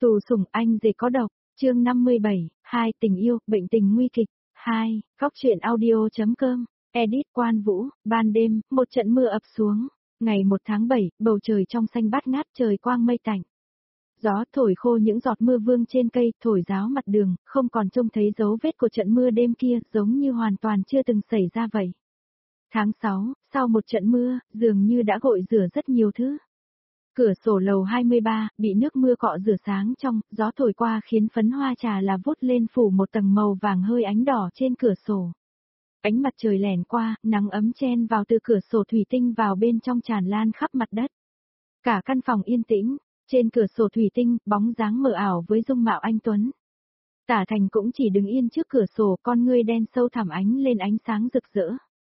Tù sủng anh rể có độc, chương 57, 2 tình yêu, bệnh tình nguy kịch, 2, góc truyện audio.com, edit Quan Vũ, ban đêm, một trận mưa ập xuống, ngày 1 tháng 7, bầu trời trong xanh bát ngát trời quang mây tạnh. Gió thổi khô những giọt mưa vương trên cây, thổi ráo mặt đường, không còn trông thấy dấu vết của trận mưa đêm kia, giống như hoàn toàn chưa từng xảy ra vậy. Tháng 6, sau một trận mưa, dường như đã gội rửa rất nhiều thứ. Cửa sổ lầu 23, bị nước mưa cọ rửa sáng trong, gió thổi qua khiến phấn hoa trà là vút lên phủ một tầng màu vàng hơi ánh đỏ trên cửa sổ. Ánh mặt trời lẻn qua, nắng ấm chen vào từ cửa sổ thủy tinh vào bên trong tràn lan khắp mặt đất. Cả căn phòng yên tĩnh, trên cửa sổ thủy tinh, bóng dáng mờ ảo với dung mạo anh Tuấn. Tả Thành cũng chỉ đứng yên trước cửa sổ, con ngươi đen sâu thẳm ánh lên ánh sáng rực rỡ.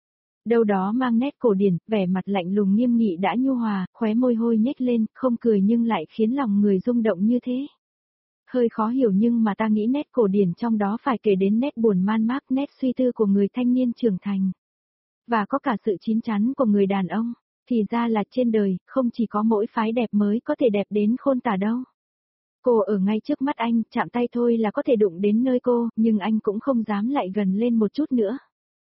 Đâu đó mang nét cổ điển, vẻ mặt lạnh lùng nghiêm nghị đã nhu hòa, khóe môi hôi nhếch lên, không cười nhưng lại khiến lòng người rung động như thế. Hơi khó hiểu nhưng mà ta nghĩ nét cổ điển trong đó phải kể đến nét buồn man mác, nét suy tư của người thanh niên trưởng thành. Và có cả sự chín chắn của người đàn ông, thì ra là trên đời, không chỉ có mỗi phái đẹp mới có thể đẹp đến khôn tả đâu. Cô ở ngay trước mắt anh, chạm tay thôi là có thể đụng đến nơi cô, nhưng anh cũng không dám lại gần lên một chút nữa.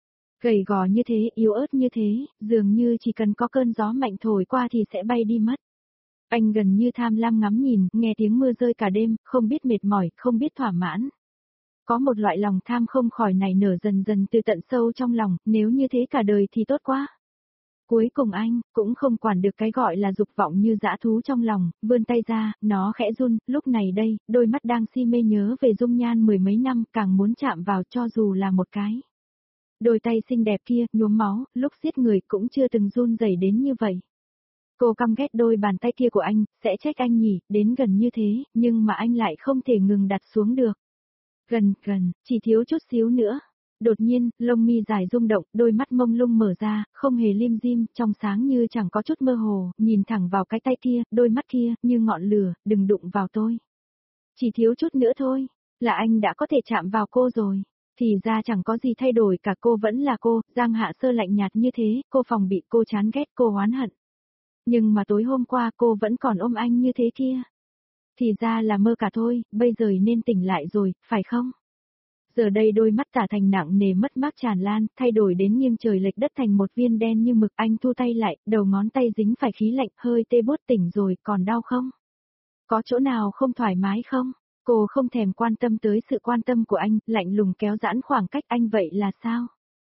Gầy gò như thế, yếu ớt như thế, dường như chỉ cần có cơn gió mạnh thổi qua thì sẽ bay đi mất. Anh gần như tham lam ngắm nhìn, nghe tiếng mưa rơi cả đêm, không biết mệt mỏi, không biết thỏa mãn. Có một loại lòng tham không khỏi nảy nở dần dần từ tận sâu trong lòng, nếu như thế cả đời thì tốt quá. Cuối cùng anh, cũng không quản được cái gọi là dục vọng như dã thú trong lòng, vươn tay ra, nó khẽ run, lúc này đây, đôi mắt đang si mê nhớ về dung nhan mười mấy năm, càng muốn chạm vào cho dù là một cái. Đôi tay xinh đẹp kia, nhuốm máu, lúc giết người cũng chưa từng run rẩy đến như vậy. Cô căm ghét đôi bàn tay kia của anh, sẽ trách anh nhỉ, đến gần như thế, nhưng mà anh lại không thể ngừng đặt xuống được. Gần, chỉ thiếu chút xíu nữa. Đột nhiên, lông mi dài rung động, đôi mắt mông lung mở ra, không hề lim dim, trong sáng như chẳng có chút mơ hồ, nhìn thẳng vào cái tay kia, đôi mắt kia, như ngọn lửa, đừng đụng vào tôi. Chỉ thiếu chút nữa thôi, là anh đã có thể chạm vào cô rồi. Thì ra chẳng có gì thay đổi cả, cô vẫn là cô, Giang Hạ Sơ lạnh nhạt như thế, cô phòng bị, cô chán ghét, cô oán hận. Nhưng mà tối hôm qua cô vẫn còn ôm anh như thế kia. Thì ra là mơ cả thôi, bây giờ nên tỉnh lại rồi, phải không? Giờ đây đôi mắt Tả Thành nặng nề mất mát tràn lan, thay đổi đến nghiêng trời lệch đất thành một viên đen như mực, anh thu tay lại, đầu ngón tay dính phải khí lạnh, hơi tê buốt. Tỉnh rồi, còn đau không? Có chỗ nào không thoải mái không? Cô không thèm quan tâm tới sự quan tâm của anh, lạnh lùng kéo giãn khoảng cách. Anh vậy là sao?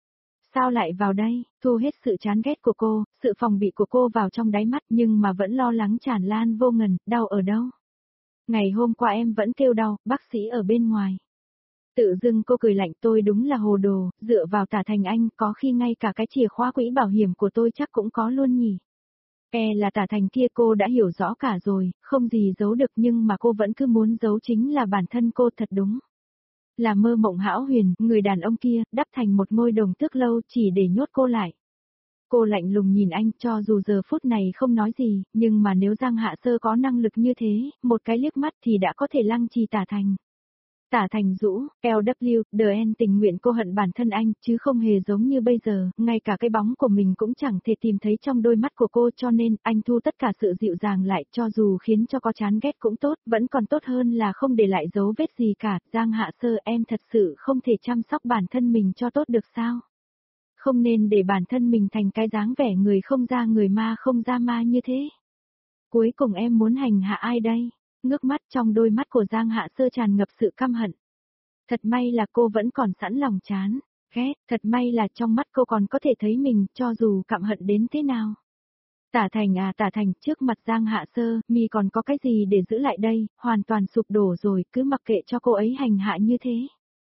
Sao lại vào đây? Thu hết sự chán ghét của cô, sự phòng bị của cô vào trong đáy mắt, nhưng mà vẫn lo lắng tràn lan vô ngần. Đau ở đâu? Ngày hôm qua em vẫn kêu đau, bác sĩ ở bên ngoài. Tự dưng cô cười lạnh, tôi đúng là hồ đồ, dựa vào Tả Thành anh, có khi ngay cả cái chìa khóa quỹ bảo hiểm của tôi chắc cũng có luôn nhỉ. Là Tả Thành kia, cô đã hiểu rõ cả rồi, không gì giấu được, nhưng mà cô vẫn cứ muốn giấu chính là bản thân cô. Thật đúng là mơ mộng hão huyền, người đàn ông kia, đắp thành một ngôi đồng tước lâu chỉ để nhốt cô lại. Cô lạnh lùng nhìn anh, cho dù giờ phút này không nói gì, nhưng mà nếu Giang Hạ Sơ có năng lực như thế, một cái liếc mắt thì đã có thể lăng trì Tả Thành. Tả Thành rũ, LW, DN tình nguyện cô hận bản thân anh, chứ không hề giống như bây giờ, ngay cả cái bóng của mình cũng chẳng thể tìm thấy trong đôi mắt của cô, cho nên, anh thu tất cả sự dịu dàng lại, cho dù khiến cho có chán ghét cũng tốt, vẫn còn tốt hơn là không để lại dấu vết gì cả. Giang Hạ Sơ, em thật sự không thể chăm sóc bản thân mình cho tốt được sao? Không nên để bản thân mình thành cái dáng vẻ người không ra người ma không ra ma như thế. Cuối cùng em muốn hành hạ ai đây? Ngước mắt, trong đôi mắt của Giang Hạ Sơ tràn ngập sự căm hận. Thật may là cô vẫn còn sẵn lòng chán, ghét, thật may là trong mắt cô còn có thể thấy mình, cho dù căm hận đến thế nào. Tả Thành à, Tả Thành, trước mặt Giang Hạ Sơ, mi còn có cái gì để giữ lại đây, hoàn toàn sụp đổ rồi, cứ mặc kệ cho cô ấy hành hạ như thế.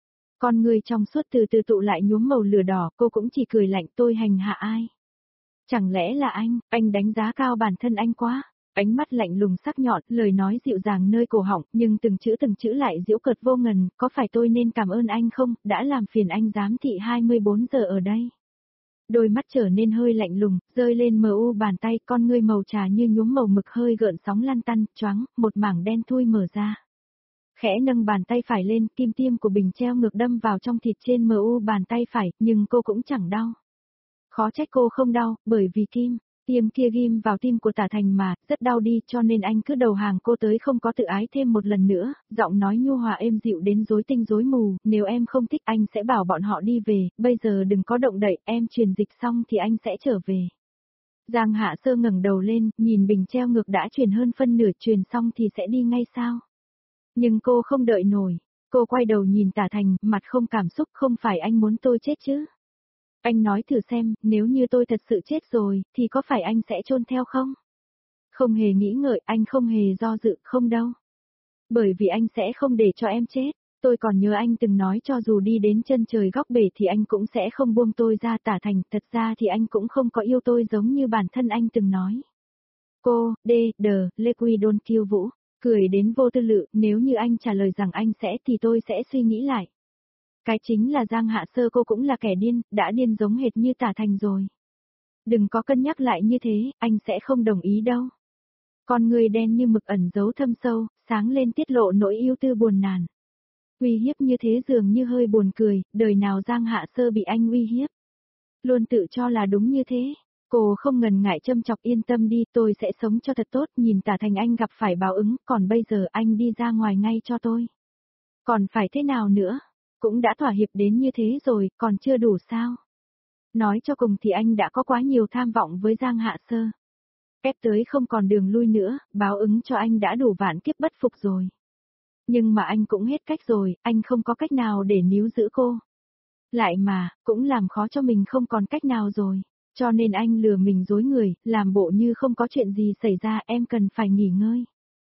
Con người trong suốt từ từ tụ lại nhuốm màu lửa đỏ, cô cũng chỉ cười lạnh, tôi hành hạ ai? Chẳng lẽ là anh đánh giá cao bản thân anh quá? Ánh mắt lạnh lùng sắc nhọn, lời nói dịu dàng nơi cổ họng, nhưng từng chữ lại giễu cợt vô ngần, có phải tôi nên cảm ơn anh không, đã làm phiền anh giám thị 24 giờ ở đây. Đôi mắt trở nên hơi lạnh lùng, rơi lên mờ u bàn tay, con ngươi màu trà như nhuốm màu mực hơi gợn sóng lăn tăn, choáng, một mảng đen thui mở ra. Khẽ nâng bàn tay phải lên, kim tiêm của bình treo ngược đâm vào trong thịt trên mờ u bàn tay phải, nhưng cô cũng chẳng đau. Khó trách cô không đau, bởi vì kim Tiêm kia ghim vào tim của Tả Thành mà, rất đau đi, cho nên anh cứ đầu hàng cô tới không có tự ái thêm một lần nữa, giọng nói nhu hòa êm dịu đến rối tinh rối mù, nếu em không thích anh sẽ bảo bọn họ đi về, bây giờ đừng có động đậy, em truyền dịch xong thì anh sẽ trở về. Giang Hạ Sơ ngẩng đầu lên, nhìn bình treo ngược đã truyền hơn phân nửa, truyền xong thì sẽ đi ngay sao? Nhưng cô không đợi nổi, cô quay đầu nhìn Tả Thành, mặt không cảm xúc, không phải anh muốn tôi chết chứ? Anh nói thử xem, nếu như tôi thật sự chết rồi, thì có phải anh sẽ chôn theo không? Không hề nghĩ ngợi, anh không hề do dự, không đâu. Bởi vì anh sẽ không để cho em chết. Tôi còn nhớ anh từng nói cho dù đi đến chân trời góc bể thì anh cũng sẽ không buông tôi ra. Tả Thành, thật ra thì anh cũng không có yêu tôi giống như bản thân anh từng nói. Cô, Lê Quy Đôn Kiêu Vũ, cười đến vô tư lự, nếu như anh trả lời rằng anh sẽ thì tôi sẽ suy nghĩ lại. Cái chính là Giang Hạ Sơ cô cũng là kẻ điên, đã điên giống hệt như Tả Thành rồi. Đừng có cân nhắc lại như thế, anh sẽ không đồng ý đâu. Con người đen như mực ẩn giấu thâm sâu, sáng lên tiết lộ nỗi yêu tư buồn nàn. Uy hiếp như thế dường như hơi buồn cười, đời nào Giang Hạ Sơ bị anh uy hiếp. Luôn tự cho là đúng như thế. Cô không ngần ngại châm chọc, yên tâm đi, tôi sẽ sống cho thật tốt, nhìn Tả Thành anh gặp phải báo ứng, còn bây giờ anh đi ra ngoài ngay cho tôi. Còn phải thế nào nữa? Cũng đã thỏa hiệp đến như thế rồi, còn chưa đủ sao? Nói cho cùng thì anh đã có quá nhiều tham vọng với Giang Hạ Sơ. Ép tới không còn đường lui nữa, báo ứng cho anh đã đủ vạn kiếp bất phục rồi. Nhưng mà anh cũng hết cách rồi, anh không có cách nào để níu giữ cô. Lại mà, cũng làm khó cho mình không còn cách nào rồi. Cho nên anh lừa mình dối người, làm bộ như không có chuyện gì xảy ra, em cần phải nghỉ ngơi.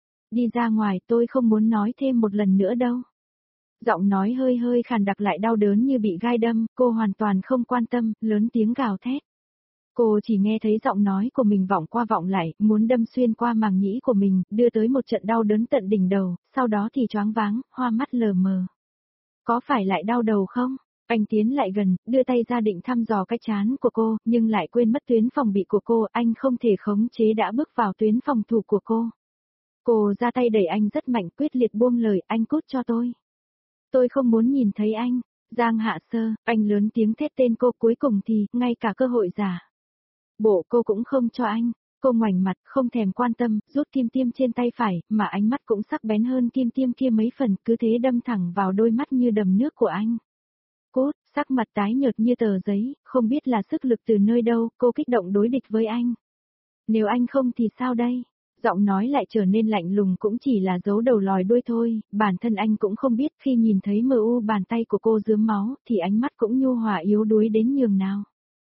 Đi ra ngoài, tôi không muốn nói thêm một lần nữa đâu. Giọng nói hơi hơi khàn đặc lại đau đớn như bị gai đâm, cô hoàn toàn không quan tâm, lớn tiếng gào thét. Cô chỉ nghe thấy giọng nói của mình vọng qua vọng lại, muốn đâm xuyên qua màng nhĩ của mình, đưa tới một trận đau đớn tận đỉnh đầu, sau đó thì choáng váng, hoa mắt lờ mờ. Có phải lại đau đầu không? Anh tiến lại gần, đưa tay ra định thăm dò cái trán của cô, nhưng lại quên mất tuyến phòng bị của cô, anh không thể khống chế đã bước vào tuyến phòng thủ của cô. Cô ra tay đẩy anh rất mạnh, quyết liệt buông lời, anh cút cho tôi. Tôi không muốn nhìn thấy anh. Giang Hạ Sơ, anh lớn tiếng thét tên cô, cuối cùng thì, ngay cả cơ hội giả. Bộ cô cũng không cho anh. Cô ngoảnh mặt, không thèm quan tâm, rút kim tiêm trên tay phải, mà ánh mắt cũng sắc bén hơn kim tiêm kia mấy phần, cứ thế đâm thẳng vào đôi mắt như đầm nước của anh. Cốt, sắc mặt tái nhợt như tờ giấy, không biết là sức lực từ nơi đâu, cô kích động đối địch với anh. Nếu anh không thì sao đây? Giọng nói lại trở nên lạnh lùng, cũng chỉ là giấu đầu lòi đuôi thôi, bản thân anh cũng không biết, khi nhìn thấy mờ u bàn tay của cô rướm máu, thì ánh mắt cũng nhu hòa yếu đuối đến nhường nào.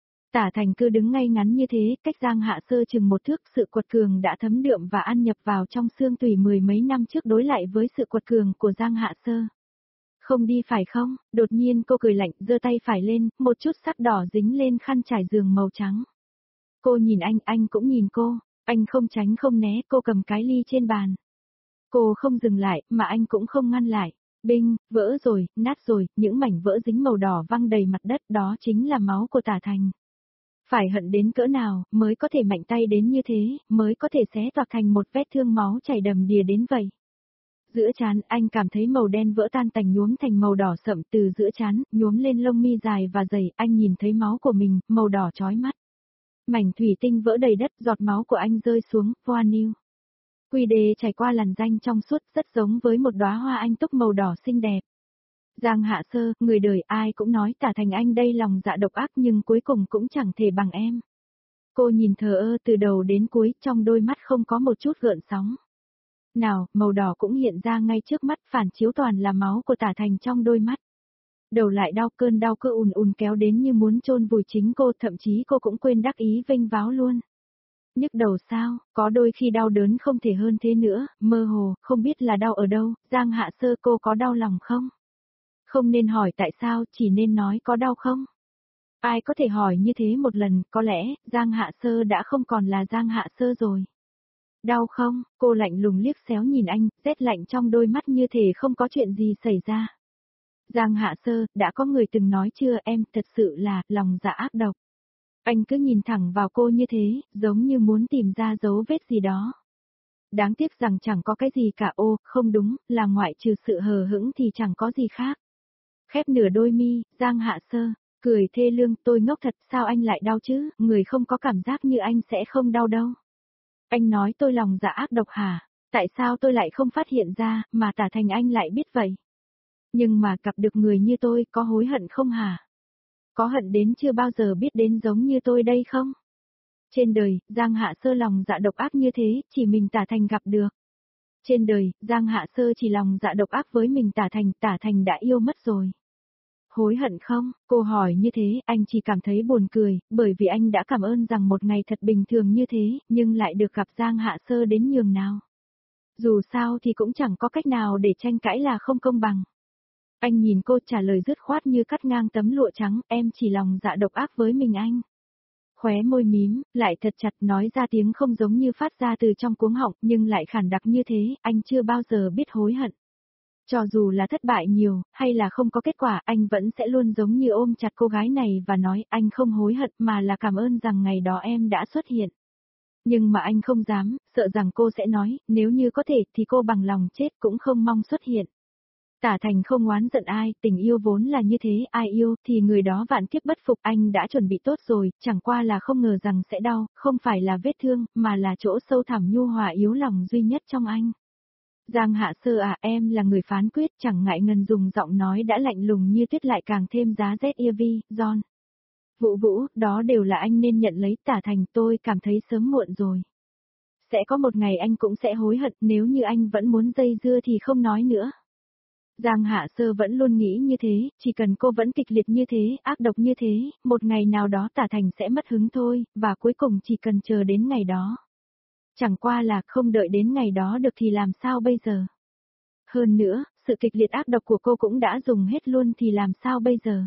Tả Thành cứ đứng ngay ngắn như thế, cách Giang Hạ Sơ chừng một thước, sự quật cường đã thấm đượm và ăn nhập vào trong xương tủy mười mấy năm trước đối lại với sự quật cường của Giang Hạ Sơ. Không đi phải không? Đột nhiên cô cười lạnh, giơ tay phải lên, một chút sắc đỏ dính lên khăn trải giường màu trắng. Cô nhìn anh cũng nhìn cô. Anh không tránh không né, cô cầm cái ly trên bàn. Cô không dừng lại, mà anh cũng không ngăn lại. Binh, vỡ rồi, nát rồi, những mảnh vỡ dính màu đỏ văng đầy mặt đất, đó chính là máu của Tả Thành. Phải hận đến cỡ nào, mới có thể mạnh tay đến như thế, mới có thể xé toạc thành một vết thương máu chảy đầm đìa đến vậy. Giữa trán, anh cảm thấy màu đen vỡ tan tành nhuốm thành màu đỏ sậm, từ giữa trán, nhuốm lên lông mi dài và dày, anh nhìn thấy máu của mình, màu đỏ chói mắt. Mảnh thủy tinh vỡ đầy đất, giọt máu của anh rơi xuống, hoa niu. Quy đề chảy qua làn ranh trong suốt, rất giống với một đóa hoa anh túc màu đỏ xinh đẹp. Giang Hạ Sơ, người đời ai cũng nói Tả Thành anh đây lòng dạ độc ác, nhưng cuối cùng cũng chẳng thể bằng em. Cô nhìn thờ ơ từ đầu đến cuối, trong đôi mắt không có một chút gợn sóng. Nào, màu đỏ cũng hiện ra ngay trước mắt, phản chiếu toàn là máu của Tả Thành trong đôi mắt. Đầu lại đau, cơn đau cứ ùn ùn kéo đến như muốn chôn vùi chính cô, thậm chí cô cũng quên đắc ý vênh váo luôn. Nhức đầu sao, có đôi khi đau đớn không thể hơn thế nữa, mơ hồ, không biết là đau ở đâu, Giang Hạ Sơ cô có đau lòng không? Không nên hỏi tại sao, chỉ nên nói có đau không? Ai có thể hỏi như thế một lần, có lẽ, Giang Hạ Sơ đã không còn là Giang Hạ Sơ rồi. Đau không? Cô lạnh lùng liếc xéo nhìn anh, rét lạnh trong đôi mắt như thể không có chuyện gì xảy ra. Giang Hạ Sơ, đã có người từng nói chưa, em thật sự là, lòng dạ ác độc. Anh cứ nhìn thẳng vào cô như thế, giống như muốn tìm ra dấu vết gì đó. Đáng tiếc rằng chẳng có cái gì cả, ô, không đúng, là ngoại trừ sự hờ hững thì chẳng có gì khác. Khép nửa đôi mi, Giang Hạ Sơ, Cười thê lương, tôi ngốc thật, sao anh lại đau chứ, người không có cảm giác như anh sẽ không đau đâu. Anh nói tôi lòng dạ ác độc hả? Tại sao tôi lại không phát hiện ra, mà Tả Thành anh lại biết vậy? Nhưng mà gặp được người như tôi, có hối hận không hả? Có hận đến chưa bao giờ biết đến giống như tôi đây không? Trên đời, Giang Hạ Sơ lòng dạ độc ác như thế, chỉ mình Tả Thành gặp được. Trên đời, Giang Hạ Sơ chỉ lòng dạ độc ác với mình Tả Thành đã yêu mất rồi. Hối hận không? Cô hỏi như thế, anh chỉ cảm thấy buồn cười, bởi vì anh đã cảm ơn rằng một ngày thật bình thường như thế, nhưng lại được gặp Giang Hạ Sơ đến nhường nào. Dù sao thì cũng chẳng có cách nào để tranh cãi là không công bằng. Anh nhìn cô trả lời dứt khoát như cắt ngang tấm lụa trắng, em chỉ lòng dạ độc ác với mình anh. Khóe môi mím, lại thật chặt nói ra tiếng không giống như phát ra từ trong cuống họng, nhưng lại khản đặc như thế, anh chưa bao giờ biết hối hận. Cho dù là thất bại nhiều, hay là không có kết quả, anh vẫn sẽ luôn giống như ôm chặt cô gái này và nói anh không hối hận mà là cảm ơn rằng ngày đó em đã xuất hiện. Nhưng mà anh không dám, sợ rằng cô sẽ nói, nếu như có thể thì cô bằng lòng chết cũng không mong xuất hiện. Tả Thành không oán giận ai, tình yêu vốn là như thế, ai yêu thì người đó vạn kiếp bất phục, anh đã chuẩn bị tốt rồi, chẳng qua là không ngờ rằng sẽ đau, không phải là vết thương, mà là chỗ sâu thẳm nhu hòa yếu lòng duy nhất trong anh. Giang Hạ Sơ à, em là người phán quyết, chẳng ngại ngần dùng giọng nói đã lạnh lùng như tuyết lại càng thêm giá rét Ivy, John. Vũ Vũ, đó đều là anh nên nhận lấy. Tả Thành, tôi cảm thấy sớm muộn rồi. Sẽ có một ngày anh cũng sẽ hối hận, nếu như anh vẫn muốn dây dưa thì không nói nữa. Giang Hạ Sơ vẫn luôn nghĩ như thế, chỉ cần cô vẫn kịch liệt như thế, ác độc như thế, một ngày nào đó Tả Thành sẽ mất hứng thôi, và cuối cùng chỉ cần chờ đến ngày đó. Chẳng qua là không đợi đến ngày đó được thì làm sao bây giờ? Hơn nữa, sự kịch liệt ác độc của cô cũng đã dùng hết luôn thì làm sao bây giờ?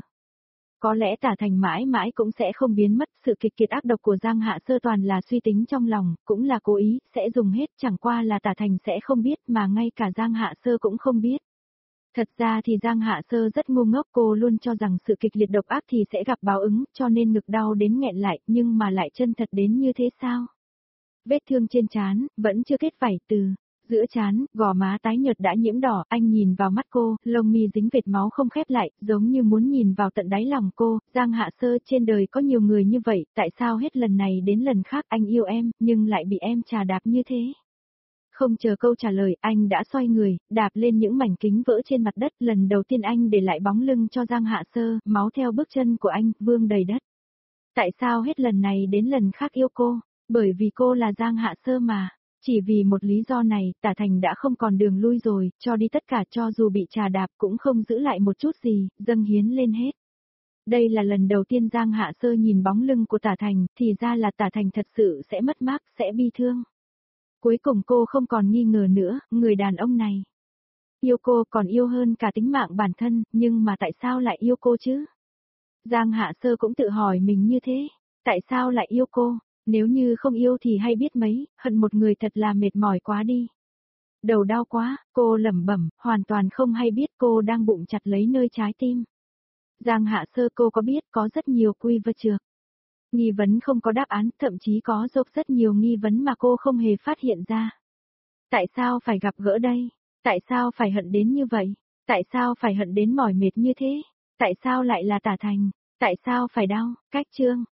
Có lẽ Tả Thành mãi mãi cũng sẽ không biến mất, sự kịch liệt ác độc của Giang Hạ Sơ toàn là suy tính trong lòng, cũng là cố ý, sẽ dùng hết, chẳng qua là Tả Thành sẽ không biết mà ngay cả Giang Hạ Sơ cũng không biết. Thật ra thì Giang Hạ Sơ rất ngu ngốc, cô luôn cho rằng sự kịch liệt độc ác thì sẽ gặp báo ứng, cho nên ngực đau đến nghẹn lại, nhưng mà lại chân thật đến như thế sao? Vết thương trên trán, vẫn chưa kết vảy từ. Giữa trán, gò má tái nhợt đã nhiễm đỏ, anh nhìn vào mắt cô, lông mi dính vệt máu không khép lại, giống như muốn nhìn vào tận đáy lòng cô. Giang Hạ Sơ, trên đời có nhiều người như vậy, tại sao hết lần này đến lần khác anh yêu em, nhưng lại bị em trà đạp như thế? Không chờ câu trả lời, anh đã xoay người, đạp lên những mảnh kính vỡ trên mặt đất, lần đầu tiên anh để lại bóng lưng cho Giang Hạ Sơ, máu theo bước chân của anh, vương đầy đất. Tại sao hết lần này đến lần khác yêu cô? Bởi vì cô là Giang Hạ Sơ mà. Chỉ vì một lý do này, Tả Thành đã không còn đường lui rồi, cho đi tất cả, cho dù bị trà đạp cũng không giữ lại một chút gì, dâng hiến lên hết. Đây là lần đầu tiên Giang Hạ Sơ nhìn bóng lưng của Tả Thành, thì ra là Tả Thành thật sự sẽ mất mát, sẽ bi thương. Cuối cùng cô không còn nghi ngờ nữa, người đàn ông này yêu cô còn yêu hơn cả tính mạng bản thân, nhưng mà tại sao lại yêu cô chứ? Giang Hạ Sơ cũng tự hỏi mình như thế, tại sao lại yêu cô? Nếu như không yêu thì hay biết mấy, hận một người thật là mệt mỏi quá đi. Đầu đau quá, cô lẩm bẩm, hoàn toàn không hay biết cô đang bụng chặt lấy nơi trái tim. Giang Hạ Sơ, cô có biết có rất nhiều quy vơ trược. Nghi vấn không có đáp án, thậm chí có rất nhiều nghi vấn mà cô không hề phát hiện ra. Tại sao phải gặp gỡ đây? Tại sao phải hận đến như vậy? Tại sao phải hận đến mỏi mệt như thế? Tại sao lại là Tả Thành? Tại sao phải đau? Cách chương